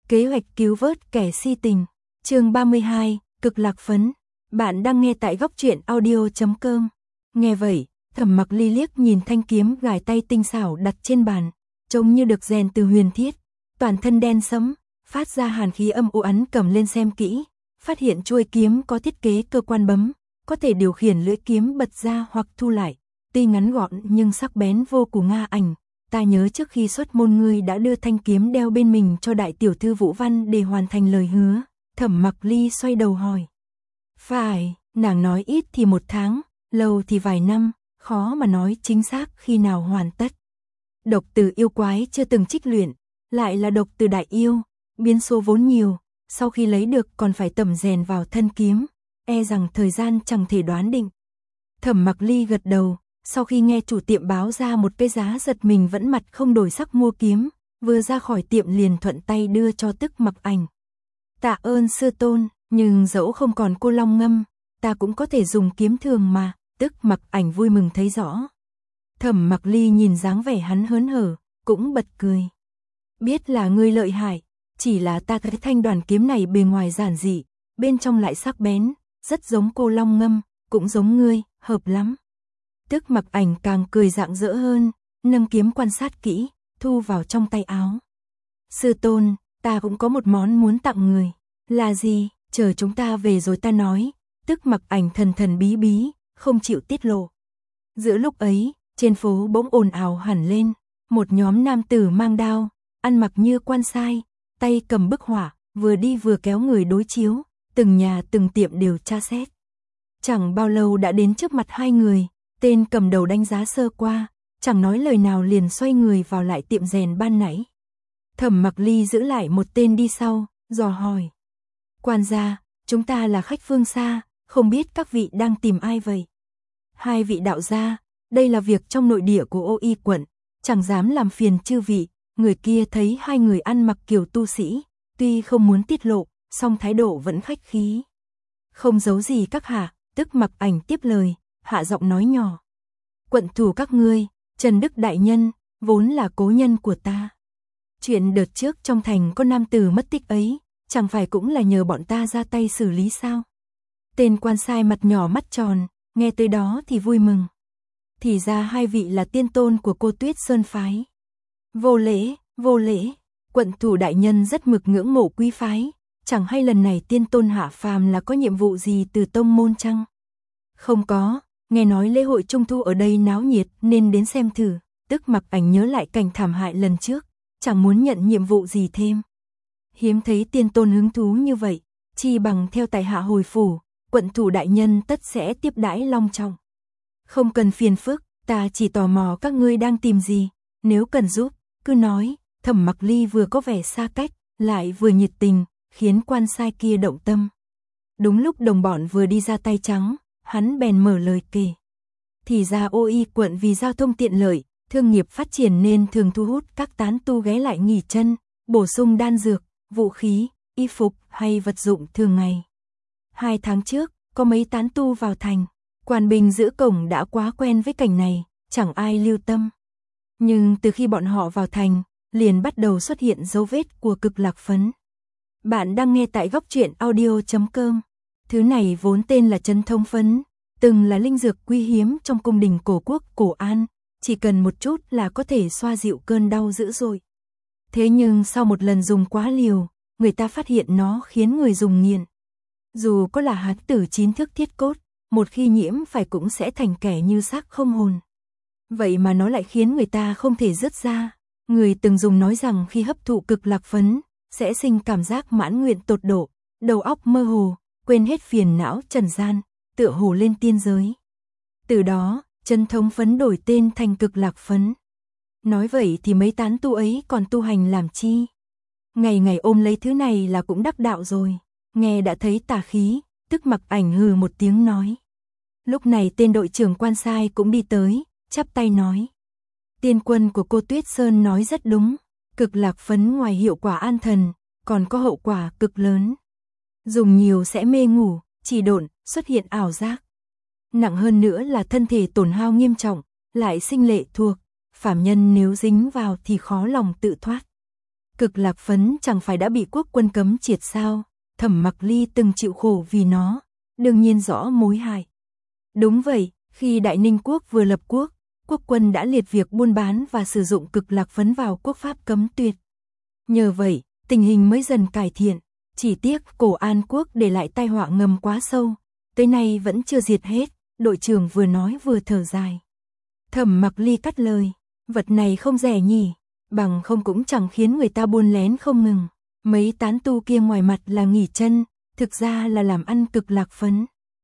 Kế hoạch cứu vớt kẻ si tình. Chương 32, cực lạc phấn. Bạn đang nghe tại góc truyện audio.com. Nghe vậy, Thẩm Mặc Ly liếc nhìn thanh kiếm gài tay tinh xảo đặt trên bàn, trông như được rèn từ huyền thiết, toàn thân đen sẫm, phát ra hàn khí âm u. Hắn cầm lên xem kỹ, phát hiện chuôi kiếm có thiết kế cơ quan bấm, có thể điều khiển lưỡi kiếm bật ra hoặc thu lại, tuy ngắn gọn nhưng sắc bén vô cùng. Nga Ảnh, ta nhớ trước khi xuất môn ngươi đã đưa thanh kiếm đeo bên mình cho đại tiểu thư Vũ Văn để hoàn thành lời hứa. Thẩm Mặc Ly xoay đầu hỏi. Phải, nàng nói ít thì 1 tháng, lâu thì vài năm, khó mà nói chính xác khi nào hoàn tất. Độc từ yêu quái chưa từng trích luyện, lại là độc từ đại yêu, biến số vốn nhiều, sau khi lấy được còn phải tẩm rèn vào thân kiếm, e rằng thời gian chẳng thể đoán định. Thẩm Mặc Ly gật đầu, sau khi nghe chủ tiệm báo ra một cái giá giật mình vẫn mặt không đổi sắc mua kiếm, vừa ra khỏi tiệm liền thuận tay đưa cho Tức Mặc Ảnh. Tạ ơn sư tôn, nhưng dẫu không còn cô long ngâm, ta cũng có thể dùng kiếm thường mà. Tức Mặc Ảnh vui mừng thấy rõ. Thẩm Mặc Ly nhìn dáng vẻ hắn hớn hở, cũng bật cười. Biết là ngươi lợi hại, chỉ là ta thấy thanh đoàn kiếm này bề ngoài giản dị, bên trong lại sắc bén, rất giống cô long ngâm, cũng giống ngươi, hợp lắm. Tức Mặc Ảnh càng cười rạng rỡ hơn, nâng kiếm quan sát kỹ, thu vào trong tay áo. Sư tôn, ta cũng có một món muốn tặng người. Là gì? Chờ chúng ta về rồi ta nói. Tức Mặc Ảnh thần thần bí bí, không chịu tiết lộ. Giữa lúc ấy, trên phố bỗng ồn ào hẳn lên, một nhóm nam tử mang đao, ăn mặc như quan sai, tay cầm bức họa, vừa đi vừa kéo người đối chiếu, từng nhà từng tiệm đều tra xét. Chẳng bao lâu đã đến trước mặt hai người, tên cầm đầu đánh giá sơ qua, chẳng nói lời nào liền xoay người vào lại tiệm rèn ban nãy. Thẩm Mặc Ly giữ lại một tên đi sau, dò hỏi. Quan gia, chúng ta là khách phương xa, không biết các vị đang tìm ai vậy? Hai vị đạo gia, đây là việc trong nội địa của Ô Y quận, chẳng dám làm phiền chư vị. Người kia thấy hai người ăn mặc kiểu tu sĩ, tuy không muốn tiết lộ, song thái độ vẫn khách khí. Không giấu gì các hạ. Tức Mặc Ảnh tiếp lời, hạ giọng nói nhỏ. Quận thủ các ngươi, Trần Đức đại nhân, vốn là cố nhân của ta. Chuyện đợt trước trong thành có nam tử mất tích ấy, chẳng phải cũng là nhờ bọn ta ra tay xử lý sao? Tên quan sai mặt nhỏ mắt tròn, nghe tới đó thì vui mừng. Thì ra hai vị là tiên tôn của cô Tuyết Sơn phái. Vô lễ, vô lễ, quận thủ đại nhân rất mực ngưỡng mộ quý phái, chẳng hay lần này tiên tôn hạ phàm là có nhiệm vụ gì từ tông môn chăng? Không có, nghe nói lễ hội trung thu ở đây náo nhiệt nên đến xem thử. Tức Mặc Ảnh nhớ lại cảnh thảm hại lần trước, chẳng muốn nhận nhiệm vụ gì thêm. Hiếm thấy tiên tôn hứng thú như vậy, chi bằng theo tại hạ hồi phủ, quận thủ đại nhân tất sẽ tiếp đãi long trọng. Không cần phiền phức, ta chỉ tò mò các ngươi đang tìm gì, nếu cần giúp, cứ nói. Thẩm Mặc Ly vừa có vẻ xa cách, lại vừa nhiệt tình, khiến quan sai kia động tâm. Đúng lúc đồng bọn vừa đi ra tay trắng, hắn bèn mở lời kể. Thì ra Ô Y quận vì giao thông tiện lợi, thương nghiệp phát triển nên thường thu hút các tán tu ghé lại nghỉ chân, bổ sung đan dược, vũ khí, y phục hay vật dụng thường ngày. 2 tháng trước, có mấy tán tu vào thành, quan binh giữ cổng đã quá quen với cảnh này, chẳng ai lưu tâm. Nhưng từ khi bọn họ vào thành, liền bắt đầu xuất hiện dấu vết của cực lạc phấn. Bạn đang nghe tại góc truyện audio.com. Thứ này vốn tên là Chấn Thông Phấn, từng là linh dược quý hiếm trong cung đình cổ quốc Cổ An, chỉ cần một chút là có thể xoa dịu cơn đau dữ dội. Thế nhưng sau một lần dùng quá liều, người ta phát hiện nó khiến người dùng nghiện. Dù có là hán tử 9 thước thiết cốt, một khi nhiễm phải cũng sẽ thành kẻ như xác không hồn. Vậy mà nó lại khiến người ta không thể dứt ra. Người từng dùng nói rằng khi hấp thụ cực lạc phấn, sẽ sinh cảm giác mãn nguyện tột độ, đầu óc mơ hồ, quên hết phiền não trần gian, tựa hồ lên tiên giới. Từ đó, Chấn Thông Phấn đổi tên thành cực lạc phấn. Nói vậy thì mấy tán tu ấy còn tu hành làm chi? Ngày ngày ôm lấy thứ này là cũng đắc đạo rồi. Nghe đã thấy tà khí, Tức Mặc Ảnh hừ một tiếng nói. Lúc này tên đội trưởng quan sai cũng đi tới, chắp tay nói. Tiên quân của cô Tuyết Sơn nói rất đúng, cực lạc phấn ngoài hiệu quả an thần, còn có hậu quả cực lớn. Dùng nhiều sẽ mê ngủ, trì độn, xuất hiện ảo giác. Nặng hơn nữa là thân thể tổn hao nghiêm trọng, lại sinh lệ thuộc, phàm nhân nếu dính vào thì khó lòng tự thoát. Cực lạc phấn chẳng phải đã bị quốc quân cấm triệt sao? Thẩm Mặc Ly từng chịu khổ vì nó, đương nhiên rõ mối hại. Đúng vậy, khi Đại Ninh quốc vừa lập quốc, quốc quân đã liệt việc buôn bán và sử dụng cực lạc phấn vào quốc pháp cấm tuyệt. Nhờ vậy, tình hình mới dần cải thiện, chỉ tiếc Cổ An quốc để lại tai họa ngầm quá sâu, tới nay vẫn chưa diệt hết, đội trưởng vừa nói vừa thở dài. Thẩm Mặc Ly cắt lời, vật này không rẻ nhỉ, bằng không cũng chẳng khiến người ta buôn lén không ngừng. Mấy tán tu kia ngoài mặt là nghỉ chân, thực ra là làm ăn cực lạc phấn.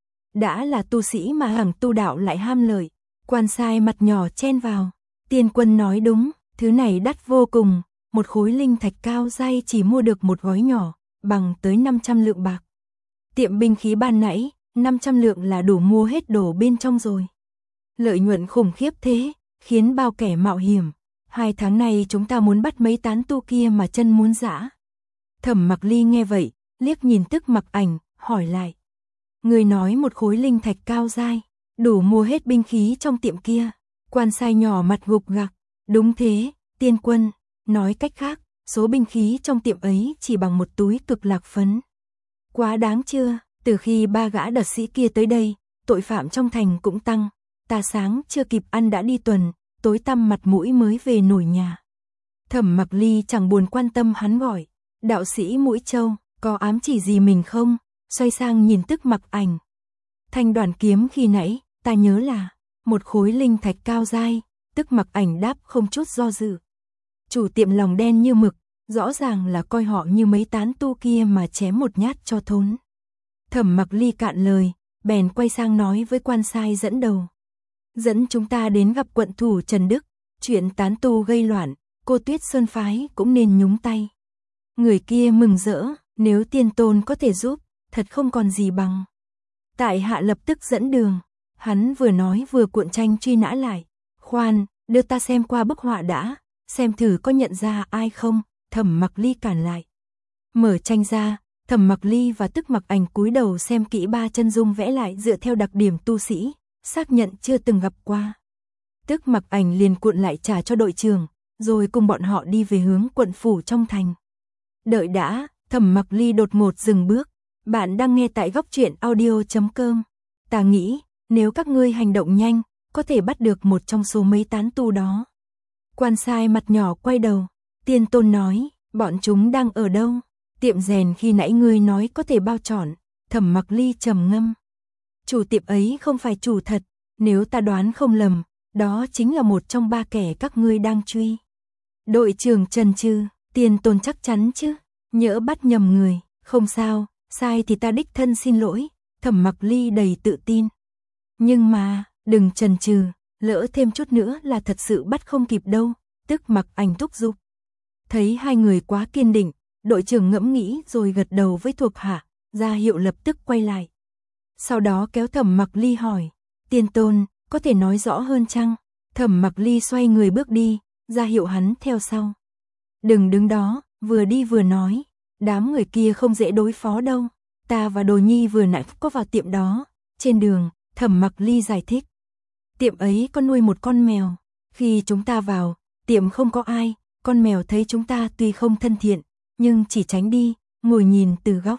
Đã là tu sĩ mà hằng tu đạo lại ham lợi, quan sai mặt nhỏ chen vào. Tiên quân nói đúng, thứ này đắt vô cùng, một khối linh thạch cao dai chỉ mua được một gói nhỏ, bằng tới 500 lượng bạc. Tiệm binh khí ban nãy, 500 lượng là đủ mua hết đồ bên trong rồi. Lợi nhuận khủng khiếp thế, khiến bao kẻ mạo hiểm. 2 tháng này chúng ta muốn bắt mấy tán tu kia mà chân muốn dã. Thẩm Mặc Ly nghe vậy, liếc nhìn Tức Mặc Ảnh, hỏi lại. Người nói một khối linh thạch cao dai, đủ mua hết binh khí trong tiệm kia. Quan sai nhỏ mặt gục gặc. Đúng thế, tiên quân. Nói cách khác, số binh khí trong tiệm ấy chỉ bằng một túi cực lạc phấn. Quá đáng chưa? Từ khi 3 gã đợt sĩ kia tới đây, tội phạm trong thành cũng tăng. Ta sáng chưa kịp ăn đã đi tuần, tối tăm mặt mũi mới về nổi nhà. Thẩm Mặc Ly chẳng buồn quan tâm hắn gọi. Đạo sĩ Mũi Châu, có ám chỉ gì mình không? Xoay sang nhìn Tức Mặc Ảnh. Thanh đoàn kiếm khi nãy, ta nhớ là một khối linh thạch cao dai. Tức Mặc Ảnh đáp không chút do dự. Chủ tiệm lòng đen như mực, rõ ràng là coi họ như mấy tán tu kia mà chém một nhát cho thốn. Thẩm Mặc Ly cạn lời, bèn quay sang nói với quan sai dẫn đầu. Dẫn chúng ta đến gặp quận thủ Trần Đức, chuyện tán tu gây loạn, cô Tuyết Sơn phái cũng nên nhúng tay. Người kia mừng rỡ, nếu tiên tôn có thể giúp, thật không còn gì bằng. Tại hạ lập tức dẫn đường, hắn vừa nói vừa cuộn tranh truy nã lại. Khoan, đưa ta xem qua bức họa đã, xem thử có nhận ra ai không. Thẩm Mặc Ly cản lại. Mở tranh ra, Thẩm Mặc Ly và Tức Mặc Ảnh cúi đầu xem kỹ 3 chân dung vẽ lại dựa theo đặc điểm tu sĩ, xác nhận chưa từng gặp qua. Tức Mặc Ảnh liền cuộn lại trả cho đội trưởng, rồi cùng bọn họ đi về hướng quận phủ trong thành. Đợi đã, Thẩm Mặc Ly đột ngột dừng bước. Bạn đang nghe tại Góc Truyện Audio.com. Ta nghĩ, nếu các ngươi hành động nhanh, có thể bắt được một trong số mấy tán tu đó. Quan sai mặt nhỏ quay đầu. Tiên tôn nói, bọn chúng đang ở đâu? Tiệm rèn khi nãy ngươi nói có thể bao trọn. Thẩm Mặc Ly trầm ngâm. Chủ tiệm ấy không phải chủ thật, nếu ta đoán không lầm, đó chính là một trong 3 kẻ các ngươi đang truy. Đội trưởng Trần Trư, tiên tôn chắc chắn chứ? Nhỡ bắt nhầm người, không sao, sai thì ta đích thân xin lỗi. Thẩm Mặc Ly đầy tự tin. Nhưng mà, đừng chần chừ, lỡ thêm chút nữa là thật sự bắt không kịp đâu. Tức Mặc Ảnh thúc giục. Thấy hai người quá kiên định, đội trưởng ngẫm nghĩ rồi gật đầu với thuộc hạ, ra hiệu lập tức quay lại. Sau đó kéo Thẩm Mặc Ly hỏi, tiên tôn, có thể nói rõ hơn chăng? Thẩm Mặc Ly xoay người bước đi, ra hiệu hắn theo sau. Đừng đứng đó, vừa đi vừa nói, đám người kia không dễ đối phó đâu. Ta và Đồ Nhi vừa nãy có vào tiệm đó. Trên đường, Thẩm Mặc Ly giải thích. Tiệm ấy có nuôi một con mèo. Khi chúng ta vào, tiệm không có ai. Con mèo thấy chúng ta tuy không thân thiện, nhưng chỉ tránh đi, ngồi nhìn từ góc.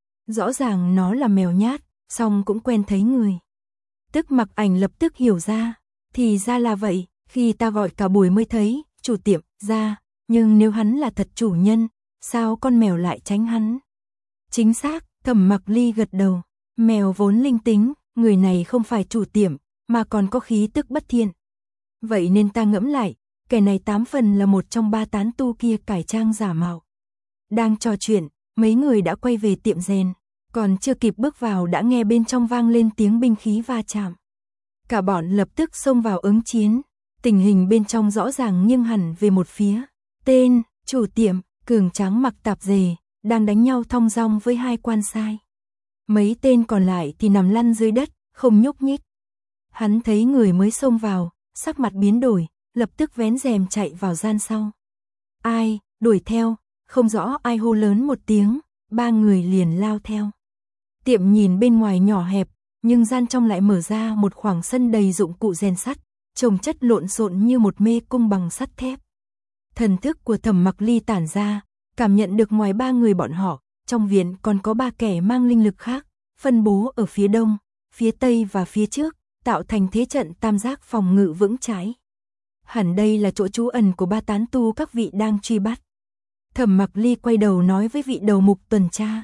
Rõ ràng nó là mèo nhát, song cũng quen thấy người. Tức Mặc Ảnh lập tức hiểu ra. Thì ra là vậy, khi ta gọi cả buổi mới thấy chủ tiệm ra. Nhưng nếu hắn là thật chủ nhân, sao con mèo lại tránh hắn? Chính xác, Thẩm Mặc Ly gật đầu. Mèo vốn linh tính, người này không phải chủ tiệm, mà còn có khí tức bất thiện. Vậy nên ta ngẫm lại, kẻ này 8 phần là một trong 3 tán tu kia cải trang giả mạo. Đang trò chuyện, mấy người đã quay về tiệm rèn, còn chưa kịp bước vào đã nghe bên trong vang lên tiếng binh khí va chạm. Cả bọn lập tức xông vào ứng chiến, tình hình bên trong rõ ràng nghiêng hẳn về một phía. Tên, chủ tiệm, cường tráng mặc tạp dề, đang đánh nhau thong dong với 2 quan sai. Mấy tên còn lại thì nằm lăn dưới đất, không nhúc nhích. Hắn thấy người mới xông vào, sắc mặt biến đổi, lập tức vén rèm chạy vào gian sau. Ai, đuổi theo, không rõ ai hô lớn một tiếng, 3 người liền lao theo. Tiệm nhìn bên ngoài nhỏ hẹp, nhưng gian trong lại mở ra một khoảng sân đầy dụng cụ rèn sắt, chồng chất lộn xộn như một mê cung bằng sắt thép. Thần thức của Thẩm Mặc Ly tản ra, cảm nhận được ngoài 3 người bọn họ, trong viện còn có 3 kẻ mang linh lực khác, phân bố ở phía đông, phía tây và phía trước, tạo thành thế trận tam giác phòng ngự vững chãi. Hẳn đây là chỗ trú ẩn của 3 tán tu các vị đang truy bắt. Thẩm Mặc Ly quay đầu nói với vị đầu mục tuần tra.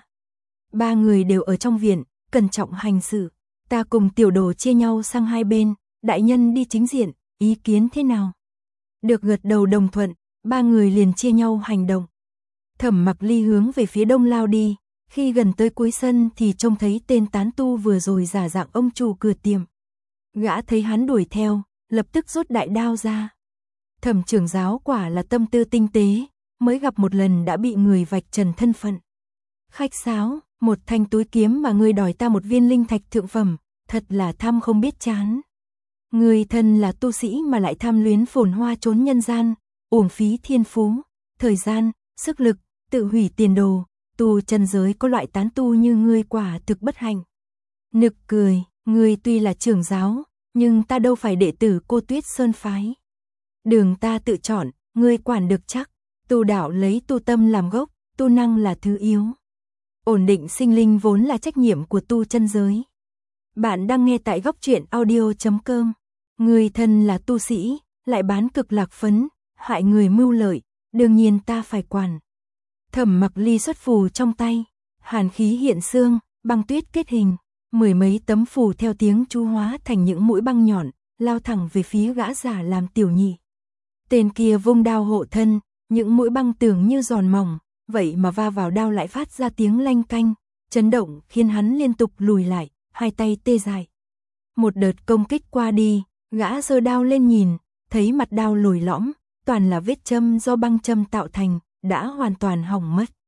3 người đều ở trong viện, cẩn trọng hành sự. Ta cùng tiểu đồ chia nhau sang hai bên, đại nhân đi chính diện, ý kiến thế nào? Được gật đầu đồng thuận, 3 người liền chia nhau hành động. Thẩm Mặc Ly hướng về phía đông lao đi, khi gần tới cuối sân thì trông thấy tên tán tu vừa rồi giả dạng ông chủ cửa tiệm. Gã thấy hắn đuổi theo, lập tức rút đại đao ra. Thẩm trưởng giáo quả là tâm tư tinh tế, mới gặp một lần đã bị người vạch trần thân phận. Khách sáo, một thanh túi kiếm mà ngươi đòi ta một viên linh thạch thượng phẩm, thật là tham không biết chán. Người thân là tu sĩ mà lại tham luyến phồn hoa trốn nhân gian, uổng phí thiên phú, thời gian, sức lực, tự hủy tiền đồ, tu chân giới có loại tán tu như ngươi quả thực bất hạnh. Nực cười, ngươi tuy là trưởng giáo, nhưng ta đâu phải đệ tử Cô Tuyết Sơn phái. Đường ta tự chọn, ngươi quản được chắc, tu đạo lấy tu tâm làm gốc, tu năng là thứ yếu. Ổn định sinh linh vốn là trách nhiệm của tu chân giới. Bạn đang nghe tại góc truyện audio.com. Người thân là tu sĩ, lại bán cực lạc phấn, hại người mưu lợi, đương nhiên ta phải quản. Thẩm Mặc Ly xuất phù trong tay, hàn khí hiện xương, băng tuyết kết hình, 10 mấy tấm phù theo tiếng chú hóa thành những mũi băng nhọn, lao thẳng về phía gã giả làm tiểu nhị. Tên kia vung đao hộ thân, những mũi băng tưởng như giòn mỏng, vậy mà va vào đao lại phát ra tiếng lanh canh, chấn động khiến hắn liên tục lùi lại, hai tay tê dại. Một đợt công kích qua đi, gã giơ đao lên nhìn, thấy mặt đao lồi lõm, toàn là vết châm do băng châm tạo thành, đã hoàn toàn hỏng mất.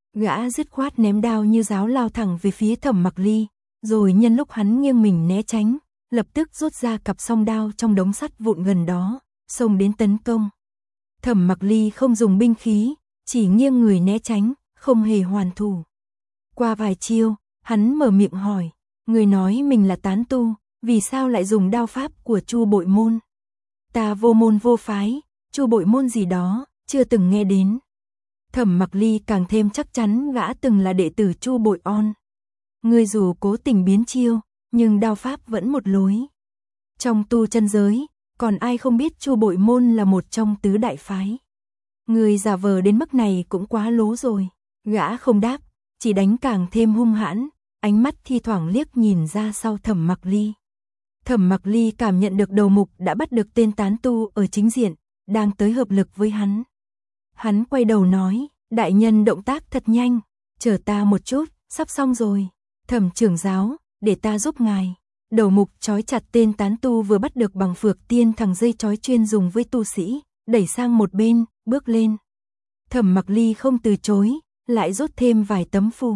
Gã dứt khoát ném đao như giáo lao thẳng về phía Thẩm Mặc Ly, rồi nhân lúc hắn nghiêng mình né tránh, lập tức rút ra cặp song đao trong đống sắt vụn gần đó, xông đến tấn công. Thẩm Mặc Ly không dùng binh khí, chỉ nghiêng người né tránh, không hề hoàn thủ. Qua vài chiêu, hắn mở miệng hỏi, người nói mình là tán tu, vì sao lại dùng đao pháp của Chu Bội Môn? Ta vô môn vô phái, Chu Bội Môn gì đó, chưa từng nghe đến. Thẩm Mặc Ly càng thêm chắc chắn gã từng là đệ tử Chu Bội On. Người dù cố tình biến chiêu, nhưng đao pháp vẫn một lối. Trong tu chân giới, còn ai không biết Chu Bội Môn là một trong tứ đại phái. Người giả vờ đến mức này cũng quá lố rồi. Gã không đáp, chỉ đánh càng thêm hung hãn, ánh mắt thi thoảng liếc nhìn ra sau Thẩm Mặc Ly. Thẩm Mặc Ly cảm nhận được đầu mục đã bắt được tên tán tu ở chính diện, đang tới hợp lực với hắn. Hắn quay đầu nói, đại nhân động tác thật nhanh, chờ ta một chút, sắp xong rồi. Thẩm trưởng giáo, để ta giúp ngài. Đầu mục trói chặt tên tán tu vừa bắt được bằng phược tiên thằng dây trói chuyên dùng với tu sĩ, đẩy sang một bên, bước lên. Thẩm Mặc Ly không từ chối, lại rút thêm vài tấm phù.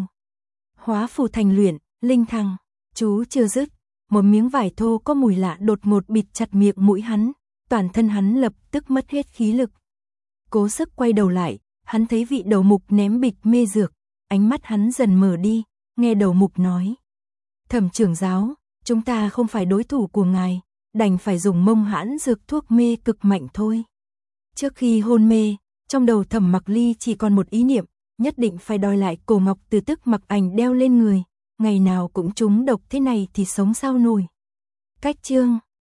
Hóa phù thành luyện, linh thằng, chú chưa dứt, một miếng vải thô có mùi lạ đột ngột bịt chặt miệng mũi hắn, toàn thân hắn lập tức mất hết khí lực. Cố sức quay đầu lại, hắn thấy vị đầu mục ném bịch mê dược, ánh mắt hắn dần mở đi, nghe đầu mục nói. Thẩm trưởng giáo, chúng ta không phải đối thủ của ngài, đành phải dùng mông hãn dược thuốc mê cực mạnh thôi. Trước khi hôn mê, trong đầu Thẩm Mặc Ly chỉ còn một ý niệm, nhất định phải đòi lại cổ ngọc từ Tức Mặc Ảnh đeo lên người, ngày nào cũng trúng độc thế này thì sống sao nổi. Cách chương